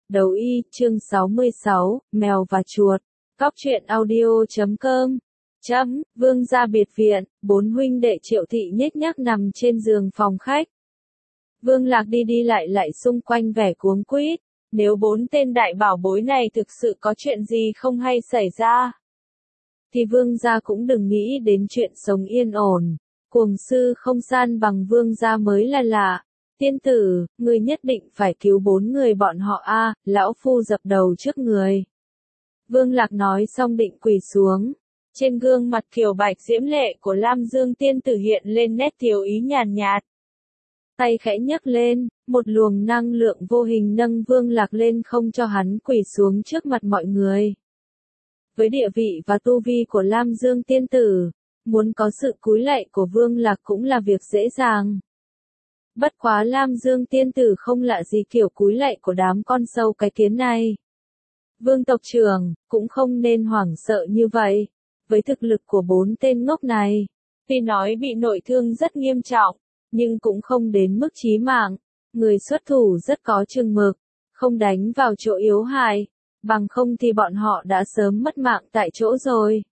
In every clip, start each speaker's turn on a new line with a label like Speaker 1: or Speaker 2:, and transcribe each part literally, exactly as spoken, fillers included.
Speaker 1: Đấu y, chương sáu mươi sáu, Mèo và chuột. Cóc truyện audio chấm com. Chấm, Vương gia biệt viện, bốn huynh đệ Triệu Thị nhếch nhác nằm trên giường phòng khách. Vương Lạc đi đi lại lại xung quanh vẻ cuống quýt. Nếu bốn tên đại bảo bối này thực sự có chuyện gì không hay xảy ra, thì Vương gia cũng đừng nghĩ đến chuyện sống yên ổn. Cuồng sư không san bằng Vương gia mới là lạ. Tiên tử, ngươi nhất định phải cứu bốn người bọn họ a, lão phu dập đầu trước người. Vương Lạc nói xong định quỳ xuống. Trên gương mặt kiều bạch diễm lệ của Lam Dương tiên tử hiện lên nét thiếu ý nhàn nhạt. Tay khẽ nhấc lên, một luồng năng lượng vô hình nâng Vương Lạc lên không cho hắn quỳ xuống trước mặt mọi người. Với địa vị và tu vi của Lam Dương tiên tử, muốn có sự cúi lạy của Vương Lạc cũng là việc dễ dàng. Bất quá Lam Dương tiên tử không lạ gì kiểu cúi lạy của đám con sâu cái kiến này. Vương tộc trưởng, cũng không nên hoảng sợ như vậy. Với thực lực của bốn tên ngốc này, tuy nói bị nội thương rất nghiêm trọng, nhưng cũng không đến mức chí mạng. Người xuất thủ rất có chừng mực, không đánh vào chỗ yếu hại, bằng không thì bọn họ đã sớm mất mạng tại chỗ rồi.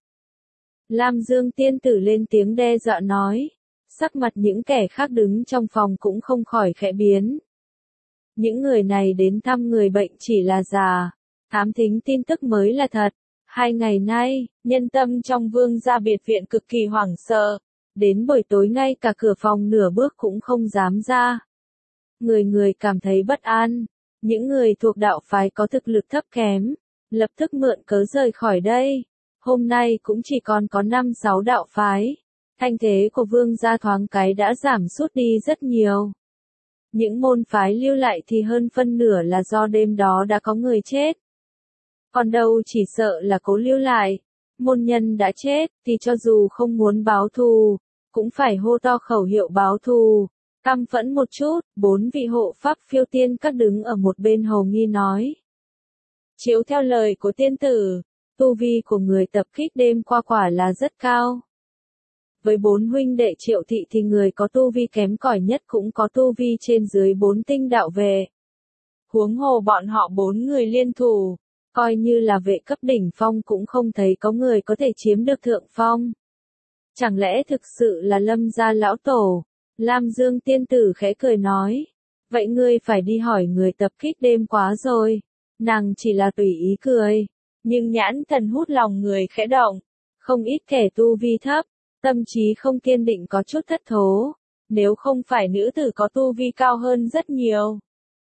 Speaker 1: Lam Dương tiên tử lên tiếng đe dọa nói. Sắc mặt những kẻ khác đứng trong phòng cũng không khỏi khẽ biến. Những người này đến thăm người bệnh chỉ là giả, thám thính tin tức mới là thật. Hai ngày nay, nhân tâm trong Vương gia biệt viện cực kỳ hoảng sợ, đến buổi tối ngay cả cửa phòng nửa bước cũng không dám ra. Người người cảm thấy bất an, những người thuộc đạo phái có thực lực thấp kém, lập tức mượn cớ rời khỏi đây. Hôm nay cũng chỉ còn có năm sáu đạo phái. Thanh thế của Vương gia thoáng cái đã giảm sút đi rất nhiều. Những môn phái lưu lại thì hơn phân nửa là do đêm đó đã có người chết. Còn đâu chỉ sợ là cố lưu lại. Môn nhân đã chết thì cho dù không muốn báo thù, cũng phải hô to khẩu hiệu báo thù. Căm phẫn một chút, bốn vị hộ pháp phiêu tiên các đứng ở một bên hầu nghi nói. Chiếu theo lời của tiên tử, tu vi của người tập kích đêm qua quả là rất cao. Với bốn huynh đệ Triệu Thị thì người có tu vi kém cỏi nhất cũng có tu vi trên dưới bốn tinh đạo vệ. Huống hồ bọn họ bốn người liên thủ, coi như là vệ cấp đỉnh phong cũng không thấy có người có thể chiếm được thượng phong. Chẳng lẽ thực sự là Lâm gia lão tổ? Lam Dương tiên tử khẽ cười nói. Vậy ngươi phải đi hỏi người tập kích đêm quá rồi. Nàng chỉ là tùy ý cười, nhưng nhãn thần hút lòng người khẽ động. Không ít kẻ tu vi thấp, tâm trí không kiên định có chút thất thố, nếu không phải nữ tử có tu vi cao hơn rất nhiều.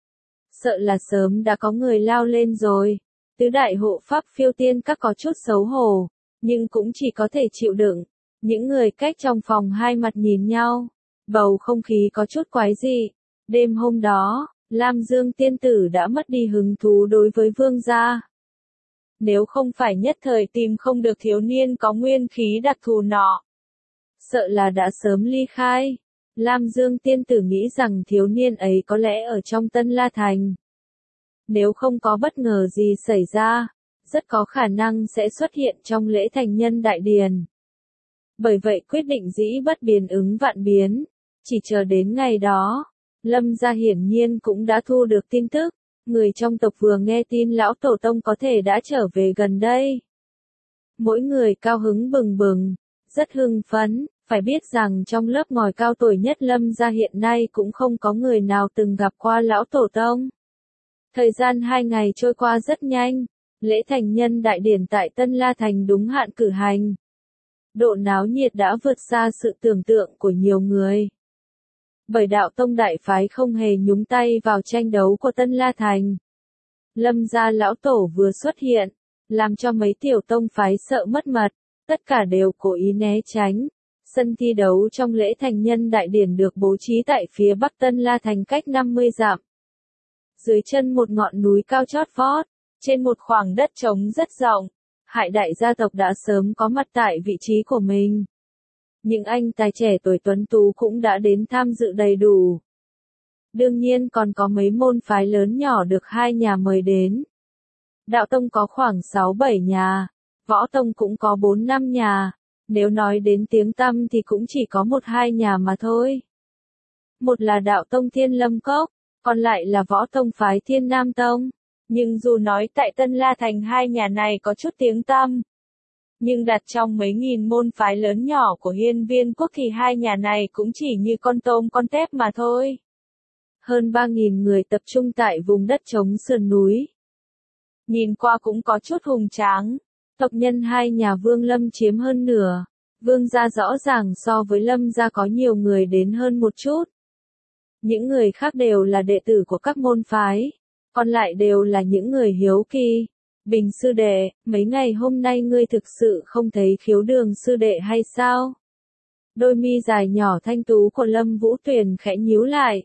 Speaker 1: Sợ là sớm đã có người lao lên rồi. Tứ đại hộ pháp phiêu tiên các có chút xấu hổ, nhưng cũng chỉ có thể chịu đựng. Những người cách trong phòng hai mặt nhìn nhau, bầu không khí có chút quái dị. Đêm hôm đó, Lam Dương tiên tử đã mất đi hứng thú đối với Vương gia. Nếu không phải nhất thời tìm không được thiếu niên có nguyên khí đặc thù nọ, sợ là đã sớm ly khai. Lam Dương tiên tử nghĩ rằng thiếu niên ấy có lẽ ở trong Tân La Thành. Nếu không có bất ngờ gì xảy ra, rất có khả năng sẽ xuất hiện trong lễ thành nhân đại điền. Bởi vậy quyết định dĩ bất biến ứng vạn biến, chỉ chờ đến ngày đó. Lâm gia hiển nhiên cũng đã thu được tin tức, người trong tộc vừa nghe tin lão tổ tông có thể đã trở về gần đây. Mỗi người cao hứng bừng bừng, rất hưng phấn, phải biết rằng trong lớp ngòi cao tuổi nhất Lâm gia hiện nay cũng không có người nào từng gặp qua lão tổ tông. Thời gian hai ngày trôi qua rất nhanh, lễ thành nhân đại điển tại Tân La Thành đúng hạn cử hành. Độ náo nhiệt đã vượt xa sự tưởng tượng của nhiều người. Bởi đạo tông đại phái không hề nhúng tay vào tranh đấu của Tân La Thành. Lâm gia lão tổ vừa xuất hiện, làm cho mấy tiểu tông phái sợ mất mật, tất cả đều cố ý né tránh. Sân thi đấu trong lễ thành nhân đại điển được bố trí tại phía bắc Tân La Thành cách năm mươi dặm. Dưới chân một ngọn núi cao chót vót, trên một khoảng đất trống rất rộng, Hải đại gia tộc đã sớm có mặt tại vị trí của mình. Những anh tài trẻ tuổi tuấn tú cũng đã đến tham dự đầy đủ. Đương nhiên còn có mấy môn phái lớn nhỏ được hai nhà mời đến. Đạo tông có khoảng sáu bảy nhà, võ tông cũng có bốn năm nhà, nếu nói đến tiếng tăm thì cũng chỉ có một hai nhà mà thôi. Một là đạo tông Thiên Lâm Cốc, còn lại là võ tông phái Thiên Nam Tông. Nhưng dù nói tại Tân La Thành hai nhà này có chút tiếng tăm, nhưng đặt trong mấy nghìn môn phái lớn nhỏ của Hiên Viên quốc thì hai nhà này cũng chỉ như con tôm con tép mà thôi. Hơn ba nghìn người tập trung tại vùng đất trống sườn núi. Nhìn qua cũng có chút hùng tráng. Tộc nhân hai nhà Vương Lâm chiếm hơn nửa. Vương gia rõ ràng so với Lâm gia có nhiều người đến hơn một chút. Những người khác đều là đệ tử của các môn phái. Còn lại đều là những người hiếu kỳ. Bình sư đệ, mấy ngày hôm nay ngươi thực sự không thấy Khiếu Đường sư đệ hay sao? Đôi mi dài nhỏ thanh tú của Lâm Vũ Tuyền khẽ nhíu lại.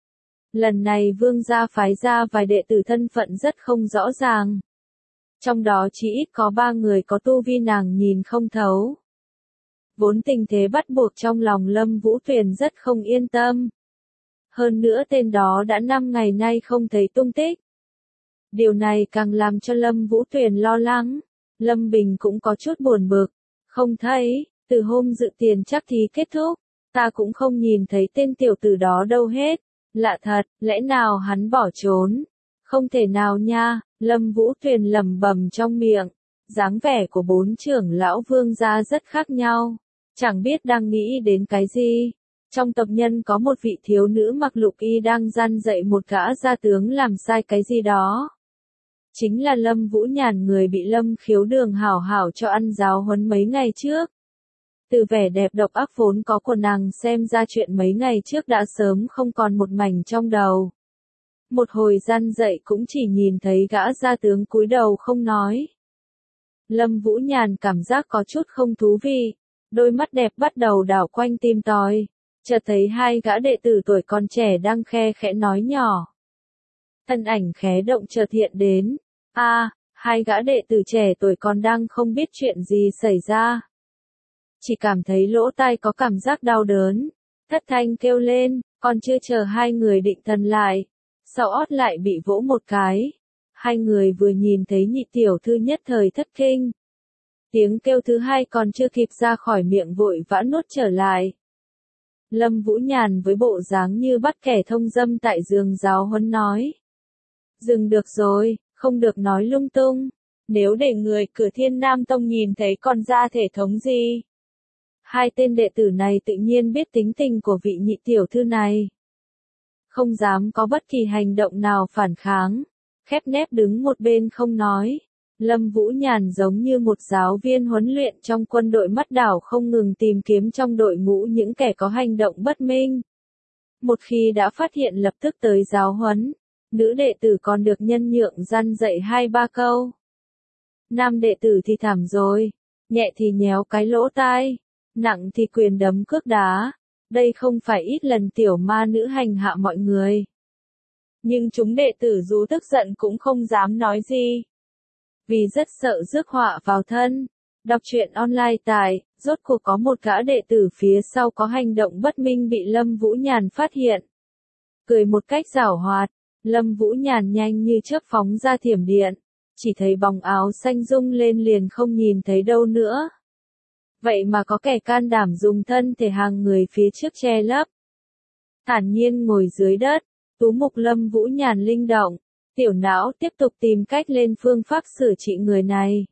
Speaker 1: Lần này Vương gia phái ra vài đệ tử thân phận rất không rõ ràng. Trong đó chỉ ít có ba người có tu vi nàng nhìn không thấu. Vốn tình thế bắt buộc trong lòng Lâm Vũ Tuyền rất không yên tâm. Hơn nữa tên đó đã năm ngày nay không thấy tung tích. Điều này càng làm cho Lâm Vũ Tuyền lo lắng. Lâm Bình cũng có chút buồn bực. Không thấy, từ hôm dự tiền chắc thí kết thúc, ta cũng không nhìn thấy tên tiểu tử đó đâu hết. Lạ thật, lẽ nào hắn bỏ trốn? Không thể nào nha, Lâm Vũ Tuyền lẩm bẩm trong miệng. Dáng vẻ của bốn trưởng lão Vương gia rất khác nhau. Chẳng biết đang nghĩ đến cái gì. Trong tộc nhân có một vị thiếu nữ mặc lục y đang gian dạy một gã gia tướng làm sai cái gì đó. Chính là Lâm Vũ Nhàn, người bị Lâm Khiếu Đường hảo hảo cho ăn giáo huấn mấy ngày trước. Từ vẻ đẹp độc ác vốn có của nàng xem ra chuyện mấy ngày trước đã sớm không còn một mảnh trong đầu. Một hồi gian dậy cũng chỉ nhìn thấy gã gia tướng cúi đầu không nói. Lâm Vũ Nhàn cảm giác có chút không thú vị, đôi mắt đẹp bắt đầu đảo quanh tìm tòi, chợt thấy hai gã đệ tử tuổi còn trẻ đang khe khẽ nói nhỏ. Thân ảnh khẽ động chợt hiện đến, a, à, hai gã đệ tử trẻ tuổi còn đang không biết chuyện gì xảy ra. Chỉ cảm thấy lỗ tai có cảm giác đau đớn, thất thanh kêu lên, còn chưa chờ hai người định thần lại, sau ót lại bị vỗ một cái. Hai người vừa nhìn thấy nhị tiểu thư nhất thời thất kinh. Tiếng kêu thứ hai còn chưa kịp ra khỏi miệng vội vã nuốt trở lại. Lâm Vũ Nhàn với bộ dáng như bắt kẻ thông dâm tại giường giáo huấn nói. Dừng được rồi, không được nói lung tung. Nếu để người cửa Thiên Nam Tông nhìn thấy còn ra thể thống gì. Hai tên đệ tử này tự nhiên biết tính tình của vị nhị tiểu thư này. Không dám có bất kỳ hành động nào phản kháng. Khép nép đứng một bên không nói. Lâm Vũ Nhàn giống như một giáo viên huấn luyện trong quân đội mắt đảo không ngừng tìm kiếm trong đội ngũ những kẻ có hành động bất minh. Một khi đã phát hiện lập tức tới giáo huấn. Nữ đệ tử còn được nhân nhượng răn dạy hai ba câu. Nam đệ tử thì thảm rồi. Nhẹ thì nhéo cái lỗ tai. Nặng thì quyền đấm cước đá. Đây không phải ít lần tiểu ma nữ hành hạ mọi người. Nhưng chúng đệ tử dù tức giận cũng không dám nói gì. Vì rất sợ rước họa vào thân. Đọc truyện online tại, rốt cuộc có một gã đệ tử phía sau có hành động bất minh bị Lâm Vũ Nhàn phát hiện. Cười một cách giảo hoạt, Lâm Vũ Nhàn nhanh như chớp phóng ra thiểm điện. Chỉ thấy bóng áo xanh rung lên liền không nhìn thấy đâu nữa. Vậy mà có kẻ can đảm dùng thân thể hàng người phía trước che lấp. Thản nhiên ngồi dưới đất, tú mục Lâm Vũ Nhàn linh động, tiểu não tiếp tục tìm cách lên phương pháp xử trị người này.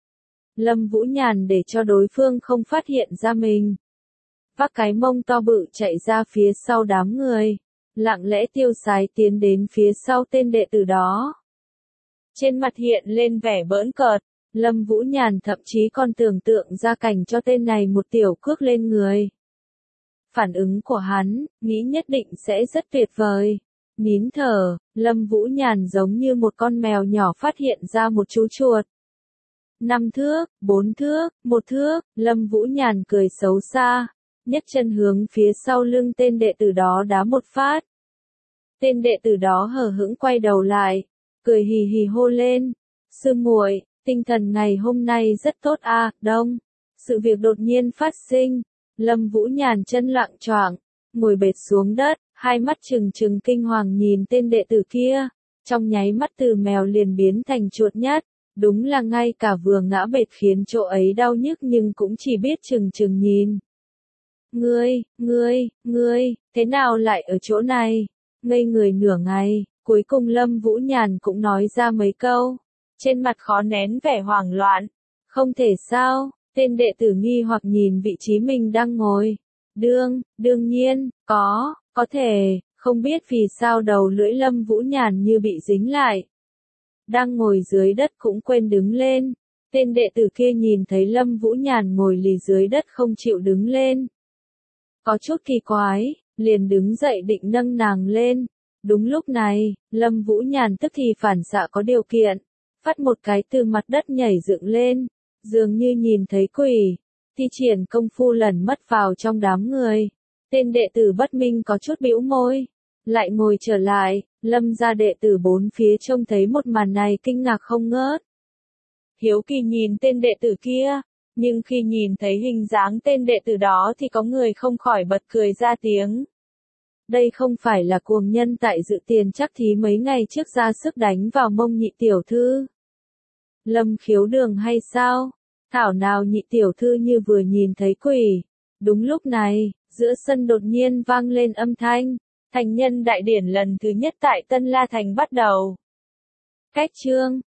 Speaker 1: Lâm Vũ Nhàn để cho đối phương không phát hiện ra mình. Vác cái mông to bự chạy ra phía sau đám người, lặng lẽ tiêu sái tiến đến phía sau tên đệ tử đó. Trên mặt hiện lên vẻ bỡn cợt. Lâm Vũ Nhàn thậm chí còn tưởng tượng ra cảnh cho tên này một tiểu cước lên người. Phản ứng của hắn, nghĩ nhất định sẽ rất tuyệt vời. Nín thở, Lâm Vũ Nhàn giống như một con mèo nhỏ phát hiện ra một chú chuột. Năm thước, bốn thước, một thước, Lâm Vũ Nhàn cười xấu xa, nhấc chân hướng phía sau lưng tên đệ tử đó đá một phát. Tên đệ tử đó hờ hững quay đầu lại, cười hì hì hô lên, sư muội, tinh thần ngày hôm nay rất tốt a, à, đông. Sự việc đột nhiên phát sinh, Lâm Vũ Nhàn chân lặng choạng, ngồi bệt xuống đất, hai mắt trừng trừng kinh hoàng nhìn tên đệ tử kia, trong nháy mắt từ mèo liền biến thành chuột nhắt, đúng là ngay cả vừa ngã bệt khiến chỗ ấy đau nhức nhưng cũng chỉ biết trừng trừng nhìn. Ngươi, ngươi, ngươi, thế nào lại ở chỗ này? Ngây người nửa ngày, Cuối cùng Lâm Vũ Nhàn cũng nói ra mấy câu. Trên mặt khó nén vẻ hoảng loạn. Không thể sao, tên đệ tử nghi hoặc nhìn vị trí mình đang ngồi. Đương, đương nhiên, có, có thể, không biết vì sao đầu lưỡi Lâm Vũ Nhàn như bị dính lại. Đang ngồi dưới đất cũng quên đứng lên. Tên đệ tử kia nhìn thấy Lâm Vũ Nhàn ngồi lì dưới đất không chịu đứng lên. Có chút kỳ quái, liền đứng dậy định nâng nàng lên. Đúng lúc này, Lâm Vũ Nhàn tức thì phản xạ có điều kiện. Phát một cái từ mặt đất nhảy dựng lên. Dường như nhìn thấy quỷ. Thi triển công phu lần mất vào trong đám người. Tên đệ tử bất minh có chút bĩu môi. Lại ngồi trở lại, Lâm gia đệ tử bốn phía trông thấy một màn này kinh ngạc không ngớt. Hiếu kỳ nhìn tên đệ tử kia, nhưng khi nhìn thấy hình dáng tên đệ tử đó thì có người không khỏi bật cười ra tiếng. Đây không phải là cuồng nhân tại dự tiền chắc thí mấy ngày trước ra sức đánh vào mông nhị tiểu thư. Lâm Khiếu Đường hay sao? Thảo nào nhị tiểu thư như vừa nhìn thấy quỷ. Đúng lúc này, giữa sân đột nhiên vang lên âm thanh. Thành nhân đại điển lần thứ nhất tại Tân La Thành bắt đầu. Cách chương